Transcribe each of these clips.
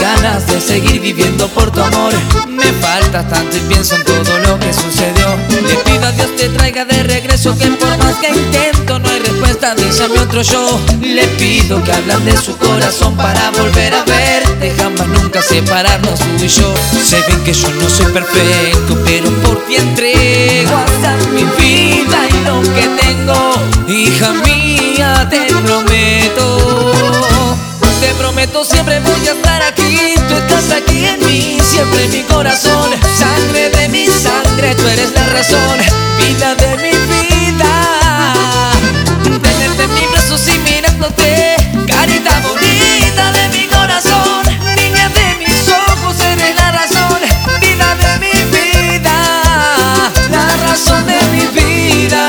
ganas de seguir viviendo por tu amor. Me falta tanto y pienso en todo lo que sucedió. Le pido a Dios te traiga de regreso, que por más que intento no hay respuesta, dice a mi otro yo. Le pido que hablan de su corazón para volver a verte, jamás nunca separarnos tú y yo. Sé bien que yo no soy perfecto, pero por ti entrego hasta mi vida y lo que tengo. Hija mía, te prometo siempre voy a estar aquí. Tú estás aquí en mí, siempre en mi corazón. Sangre de mi sangre, tú eres la razón. Vida de mi vida, tenerte en mis brazos y mirándote. Carita bonita de mi corazón, niña de mis ojos, eres la razón. Vida de mi vida, la razón de mi vida.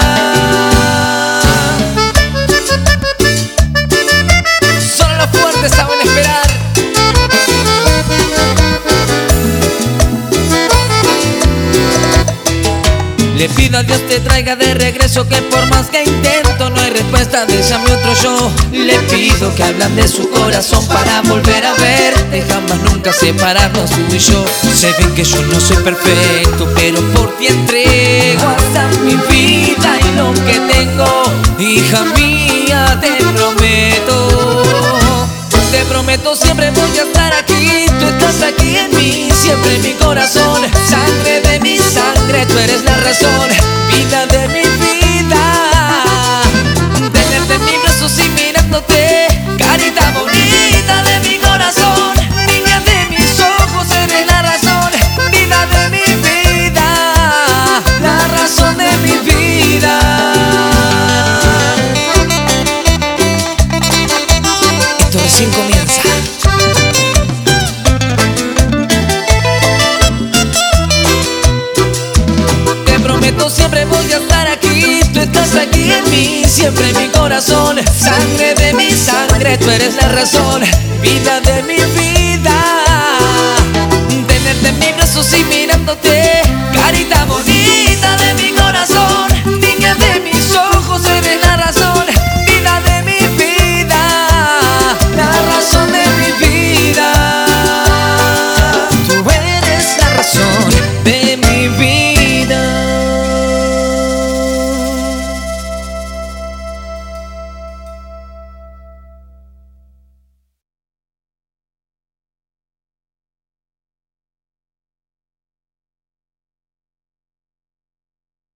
Solo los fuertes saben esperar. Le pido a Dios te traiga de regreso, que por más que intento no hay respuesta, dice a mi otro yo. Le pido que hablan de su corazón para volver a verte, jamás nunca separarnos tú y yo. Sé bien que yo no soy perfecto, pero por ti entrego hasta mi vida y lo que tengo. Hija mía, te prometo siempre voy a estar aquí. Tú estás aquí en mí, siempre en mi corazón. Sangre de mi sangre, tú eres la razón. Vida de mi vida, tenerte en mis brazos y mirándote. Carita bonita de mi corazón, niña de mis ojos, eres la razón. Vida de mi vida, la razón de mi vida. Esto recién comienza. Siempre voy a estar aquí, tú estás aquí en mí, siempre en mi corazón. Sangre de mi sangre, tú eres la razón. Vida de mi vida.